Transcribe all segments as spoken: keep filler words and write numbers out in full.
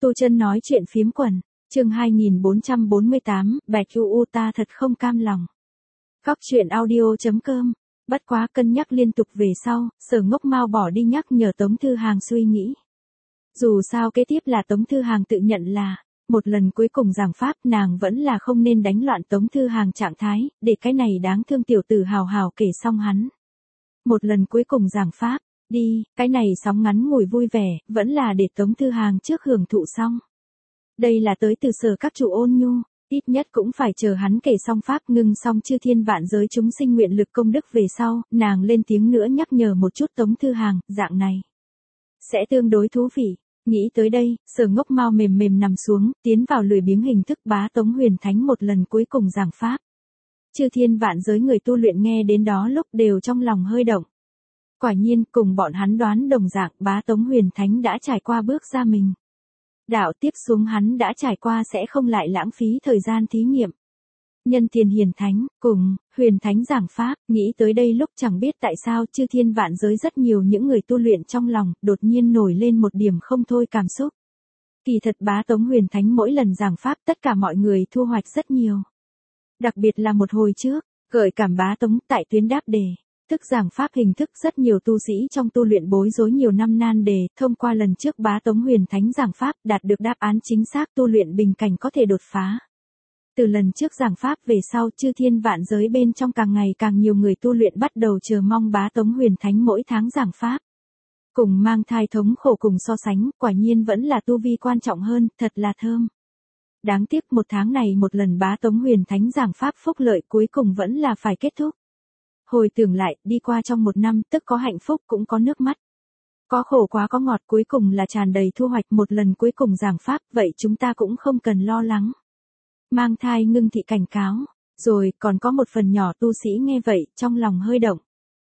Tu Chân nói chuyện phiếm quần, chương hai nghìn bốn trăm bốn mươi tám, Bạch U U ta thật không cam lòng. Góc truyện audio.com, bất quá cân nhắc liên tục về sau, Sở Ngốc Mao bỏ đi nhắc nhở Tống Thư Hàng suy nghĩ. Dù sao kế tiếp là Tống Thư Hàng tự nhận là, một lần cuối cùng giảng pháp nàng vẫn là không nên đánh loạn Tống Thư Hàng trạng thái, để cái này đáng thương tiểu tử hào hào kể xong hắn. Một lần cuối cùng giảng pháp, đi, cái này sóng ngắn ngủi vui vẻ, vẫn là để Tống Thư Hàng trước hưởng thụ xong. Đây là tới từ Sở các chủ ôn nhu, ít nhất cũng phải chờ hắn kể xong pháp ngưng xong chư thiên vạn giới chúng sinh nguyện lực công đức về sau, nàng lên tiếng nữa nhắc nhở một chút Tống Thư Hàng, dạng này sẽ tương đối thú vị. Nghĩ tới đây, Sở Ngốc Mao mềm mềm nằm xuống, tiến vào lười biếng hình thức bá Tống Huyền Thánh một lần cuối cùng giảng pháp. Chư thiên vạn giới người tu luyện nghe đến đó lúc đều trong lòng hơi động. Quả nhiên, cùng bọn hắn đoán đồng dạng, bá Tống Huyền Thánh đã trải qua bước ra mình. Đạo tiếp xuống hắn đã trải qua sẽ không lại lãng phí thời gian thí nghiệm. Nhân Thiên Hiền Thánh, cùng, Huyền Thánh giảng pháp, nghĩ tới đây lúc chẳng biết tại sao chư thiên vạn giới rất nhiều những người tu luyện trong lòng, đột nhiên nổi lên một điểm không thôi cảm xúc. Kỳ thật bá Tống Huyền Thánh mỗi lần giảng pháp tất cả mọi người thu hoạch rất nhiều. Đặc biệt là một hồi trước, gợi cảm bá Tống tại tuyến đáp đề. Thức giảng pháp hình thức rất nhiều tu sĩ trong tu luyện bối rối nhiều năm nan đề, thông qua lần trước bá Tống Huyền Thánh giảng pháp đạt được đáp án chính xác tu luyện bình cảnh có thể đột phá. Từ lần trước giảng pháp về sau chư thiên vạn giới bên trong càng ngày càng nhiều người tu luyện bắt đầu chờ mong bá Tống Huyền Thánh mỗi tháng giảng pháp. Cùng mang thai thống khổ cùng so sánh, quả nhiên vẫn là tu vi quan trọng hơn, thật là thơm. Đáng tiếc một tháng này một lần bá Tống Huyền Thánh giảng pháp phúc lợi cuối cùng vẫn là phải kết thúc. Hồi tưởng lại, đi qua trong một năm, tức có hạnh phúc cũng có nước mắt. Có khổ quá có ngọt, cuối cùng là tràn đầy thu hoạch, một lần cuối cùng giảng pháp, vậy chúng ta cũng không cần lo lắng. Mang thai ngưng thị cảnh cáo, rồi còn có một phần nhỏ tu sĩ nghe vậy, trong lòng hơi động.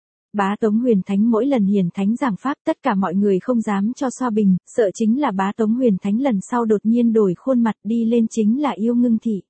Bá Tống Huyền Thánh mỗi lần hiền thánh giảng pháp tất cả mọi người không dám cho xoa bình, sợ chính là bá Tống Huyền Thánh lần sau đột nhiên đổi khuôn mặt đi lên chính là yêu ngưng thị.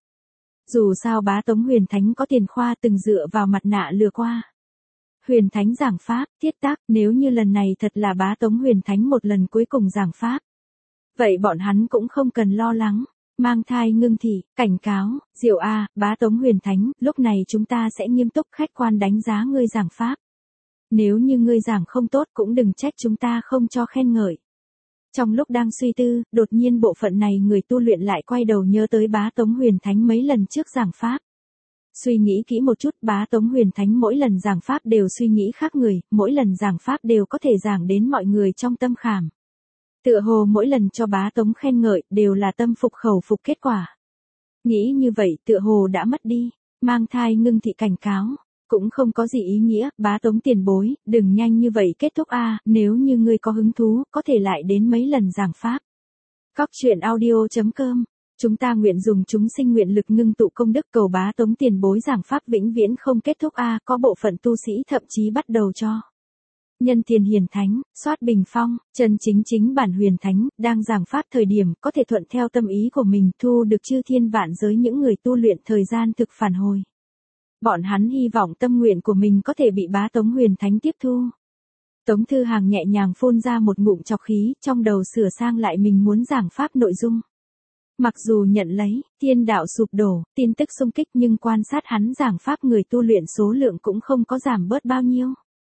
Dù sao bá Tống Huyền Thánh có tiền khoa từng dựa vào mặt nạ lừa qua. Huyền Thánh giảng pháp, thiết tác, nếu như lần này thật là bá Tống Huyền Thánh một lần cuối cùng giảng pháp. Vậy bọn hắn cũng không cần lo lắng. Mang thai ngưng thị, cảnh cáo, Diệu A, bá Tống Huyền Thánh, lúc này chúng ta sẽ nghiêm túc khách quan đánh giá ngươi giảng pháp. Nếu như ngươi giảng không tốt cũng đừng trách chúng ta không cho khen ngợi. Trong lúc đang suy tư, đột nhiên bộ phận này người tu luyện lại quay đầu nhớ tới bá Tống Huyền Thánh mấy lần trước giảng pháp. Suy nghĩ kỹ một chút, bá Tống Huyền Thánh mỗi lần giảng pháp đều suy nghĩ khác người, mỗi lần giảng pháp đều có thể giảng đến mọi người trong tâm khảm. Tựa hồ mỗi lần cho bá Tống khen ngợi, đều là tâm phục khẩu phục kết quả. Nghĩ như vậy tựa hồ đã mất đi, mang thai ngưng thị cảnh cáo, cũng không có gì ý nghĩa, bá Tống tiền bối, đừng nhanh như vậy kết thúc a, nếu như ngươi có hứng thú, có thể lại đến mấy lần giảng pháp. Góc truyện audio.com, chúng ta nguyện dùng chúng sinh nguyện lực ngưng tụ công đức cầu bá Tống tiền bối giảng pháp vĩnh viễn không kết thúc a, có bộ phận tu sĩ thậm chí bắt đầu cho. Nhân Thiên Hiền Thánh, soát bình phong, chân chính chính bản Huyền Thánh, đang giảng pháp thời điểm có thể thuận theo tâm ý của mình thu được chư thiên vạn giới những người tu luyện thời gian thực phản hồi. Bọn hắn hy vọng tâm nguyện của mình có thể bị bá Tống Huyền Thánh tiếp thu. Tống Thư Hàng nhẹ nhàng phun ra một ngụm trọc khí, trong đầu sửa sang lại mình muốn giảng pháp nội dung. Mặc dù nhận lấy, thiên đạo sụp đổ, tin tức xung kích nhưng quan sát hắn giảng pháp người tu luyện số lượng cũng không có giảm bớt bao nhiêu.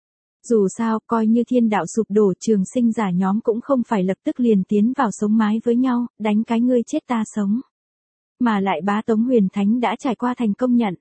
Dù sao, coi như thiên đạo sụp đổ trường sinh giả nhóm cũng không phải lập tức liền tiến vào sống mái với nhau, đánh cái ngươi chết ta sống. Mà lại bá Tống Huyền Thánh đã trải qua thành công nhận.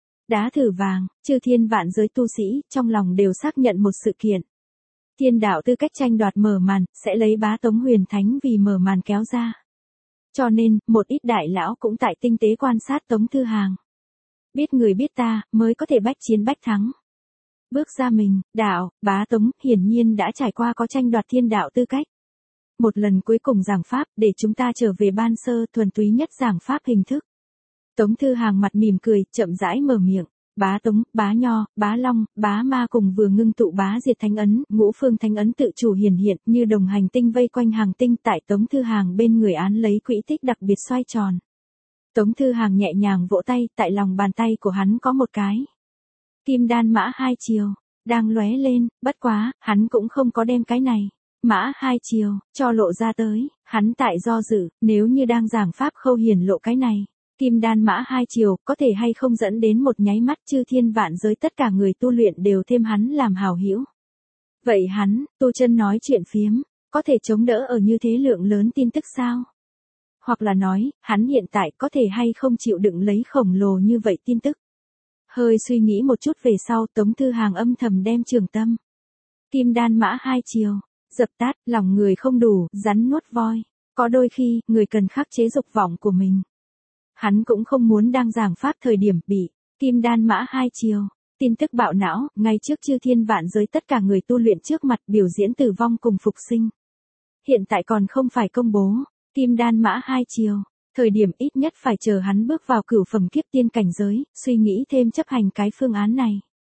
Đá thử vàng, chư thiên vạn giới tu sĩ, trong lòng đều xác nhận một sự kiện. Thiên đạo tư cách tranh đoạt mở màn, sẽ lấy bá Tống Huyền Thánh vì mở màn kéo ra. Cho nên, một ít đại lão cũng tại tinh tế quan sát Tống Thư Hàng. Biết người biết ta, mới có thể bách chiến bách thắng. Bước ra mình, đạo, bá Tống, hiển nhiên đã trải qua có tranh đoạt thiên đạo tư cách. Một lần cuối cùng giảng pháp, để chúng ta trở về ban sơ thuần túy nhất giảng pháp hình thức. Tống Thư Hàng mặt mỉm cười, chậm rãi mở miệng. Bá Tống, bá Nho, bá Long, bá Ma cùng vừa ngưng tụ bá diệt thánh ấn, ngũ phương thánh ấn tự chủ hiển hiện như đồng hành tinh vây quanh hàng tinh tại Tống Thư Hàng bên người án lấy quỹ tích đặc biệt xoay tròn. Tống Thư Hàng nhẹ nhàng vỗ tay, tại lòng bàn tay của hắn có một cái kim đan mã hai chiều, đang lóe lên, bất quá, hắn cũng không có đem cái này Mã hai chiều, cho lộ ra tới, hắn tại do dự, nếu như đang giảng pháp khâu hiển lộ cái này, kim đan mã hai chiều, có thể hay không dẫn đến một nháy mắt chư thiên vạn giới tất cả người tu luyện đều thêm hắn làm hảo hữu. Vậy hắn, tu chân nói chuyện phiếm, có thể chống đỡ ở như thế lượng lớn tin tức sao? Hoặc là nói, hắn hiện tại có thể hay không chịu đựng lấy khổng lồ như vậy tin tức? Hơi suy nghĩ một chút về sau, Tống Thư Hàng âm thầm đem Trường Tâm, kim đan mã hai chiều, dập tắt, lòng người không đủ, rắn nuốt voi. Có đôi khi, người cần khắc chế dục vọng của mình. Hắn cũng không muốn đang giảng pháp thời điểm bị kim đan mã hai chiều, tin tức bạo não, ngay trước chư thiên vạn giới tất cả người tu luyện trước mặt biểu diễn tử vong cùng phục sinh. Hiện tại còn không phải công bố, kim đan mã hai chiều, thời điểm ít nhất phải chờ hắn bước vào cửu phẩm kiếp tiên cảnh giới, suy nghĩ thêm chấp hành cái phương án này.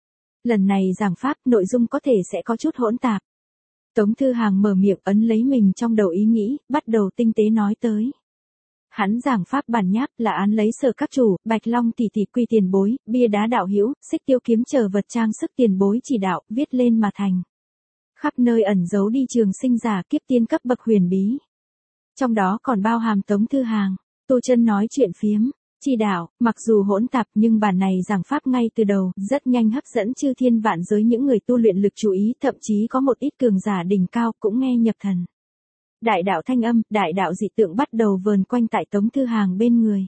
Lần này giảng pháp nội dung có thể sẽ có chút hỗn tạp. Tống Thư Hàng mở miệng ấn lấy mình trong đầu ý nghĩ, bắt đầu tinh tế nói tới. Hắn giảng pháp bản nháp là án lấy sở các chủ, Bạch Long tỷ tỷ quy tiền bối, bia đá đạo hữu, xích tiêu kiếm chờ vật trang sức tiền bối chỉ đạo, viết lên mà thành. Khắp nơi ẩn giấu đi trường sinh giả kiếp tiên cấp bậc huyền bí. Trong đó còn bao hàm Tống Thư Hàng, tu chân nói chuyện phiếm, chỉ đạo, mặc dù hỗn tạp nhưng bản này giảng pháp ngay từ đầu, rất nhanh hấp dẫn chư thiên vạn giới những người tu luyện lực chú ý, thậm chí có một ít cường giả đỉnh cao cũng nghe nhập thần. Đại đạo thanh âm, đại đạo dị tượng bắt đầu vờn quanh tại Tống Thư Hàng bên người.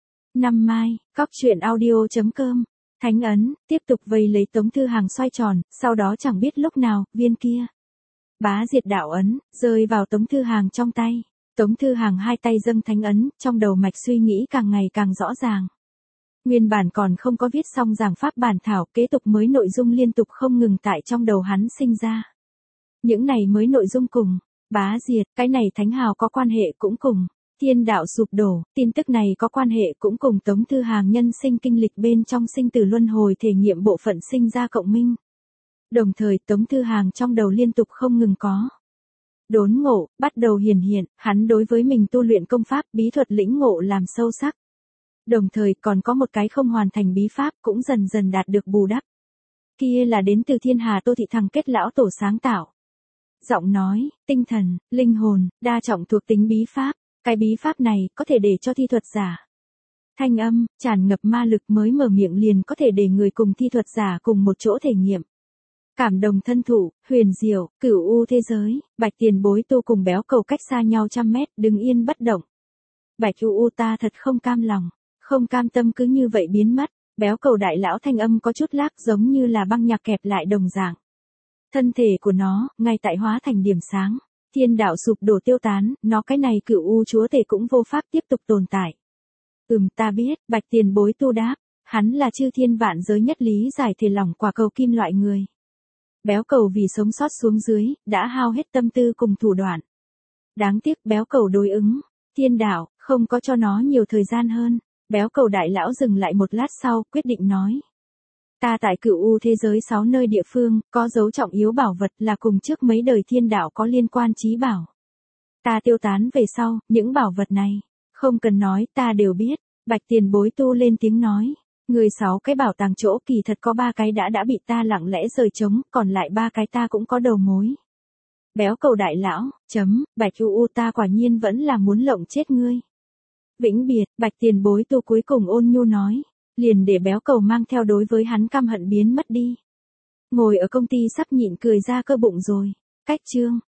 Năm mai, cóc truyện audio chấm com, thánh ấn, tiếp tục vây lấy Tống Thư Hàng xoay tròn, sau đó chẳng biết lúc nào, viên kia bá diệt đạo ấn, rơi vào Tống Thư Hàng trong tay. Tống Thư Hàng hai tay dâng thánh ấn, trong đầu mạch suy nghĩ càng ngày càng rõ ràng. Nguyên bản còn không có viết xong giảng pháp bản thảo, kế tục mới nội dung liên tục không ngừng tại trong đầu hắn sinh ra. Những này mới nội dung cùng bá diệt, cái này thánh hào có quan hệ cũng cùng thiên đạo sụp đổ, tin tức này có quan hệ cũng cùng Tống Thư Hàng nhân sinh kinh lịch bên trong sinh tử luân hồi thể nghiệm bộ phận sinh ra cộng minh. Đồng thời Tống Thư Hàng trong đầu liên tục không ngừng có đốn ngộ, bắt đầu hiển hiện, hắn đối với mình tu luyện công pháp bí thuật lĩnh ngộ làm sâu sắc. Đồng thời còn có một cái không hoàn thành bí pháp cũng dần dần đạt được bù đắp. Kia là đến từ Thiên Hà Tô Thị Thằng Kết Lão Tổ sáng tạo. Giọng nói, tinh thần, linh hồn, đa trọng thuộc tính bí pháp, cái bí pháp này có thể để cho thi thuật giả. Thanh âm, tràn ngập ma lực mới mở miệng liền có thể để người cùng thi thuật giả cùng một chỗ thể nghiệm. Cảm đồng thân thủ, huyền diệu, cửu u thế giới, Bạch Tiền Bối tu cùng Béo Cầu cách xa nhau trăm mét, đứng yên bất động. Bạch u u ta thật không cam lòng, không cam tâm cứ như vậy biến mất. Béo Cầu đại lão thanh âm có chút lác giống như là băng nhạc kẹp lại đồng dạng. Thân thể của nó, ngay tại hóa thành điểm sáng, thiên đạo sụp đổ tiêu tán, nó cái này cửu u chúa tể cũng vô pháp tiếp tục tồn tại. Ừm ta biết, Bạch Tiền Bối tu đáp, hắn là chư thiên vạn giới nhất lý giải thể lỏng quả cầu kim loại người. Béo Cầu vì sống sót xuống dưới, đã hao hết tâm tư cùng thủ đoạn. Đáng tiếc Béo Cầu đối ứng, thiên đạo, không có cho nó nhiều thời gian hơn. Béo Cầu đại lão dừng lại một lát sau, quyết định nói. Ta tại cửu u thế giới sáu nơi địa phương, có dấu trọng yếu bảo vật là cùng trước mấy đời thiên đạo có liên quan chí bảo. Ta tiêu tán về sau, những bảo vật này, không cần nói ta đều biết. Bạch Tiền Bối tu lên tiếng nói. Người sáu cái bảo tàng chỗ kỳ thật có ba cái đã đã bị ta lặng lẽ rời trống, còn lại ba cái ta cũng có đầu mối. Béo Cầu đại lão, chấm, Bạch u u ta quả nhiên vẫn là muốn lộng chết ngươi. Vĩnh biệt, Bạch Tiền Bối tu cuối cùng ôn nhu nói, liền để Béo Cầu mang theo đối với hắn căm hận biến mất đi. Ngồi ở công ty sắp nhịn cười ra cơ bụng rồi. Cách chương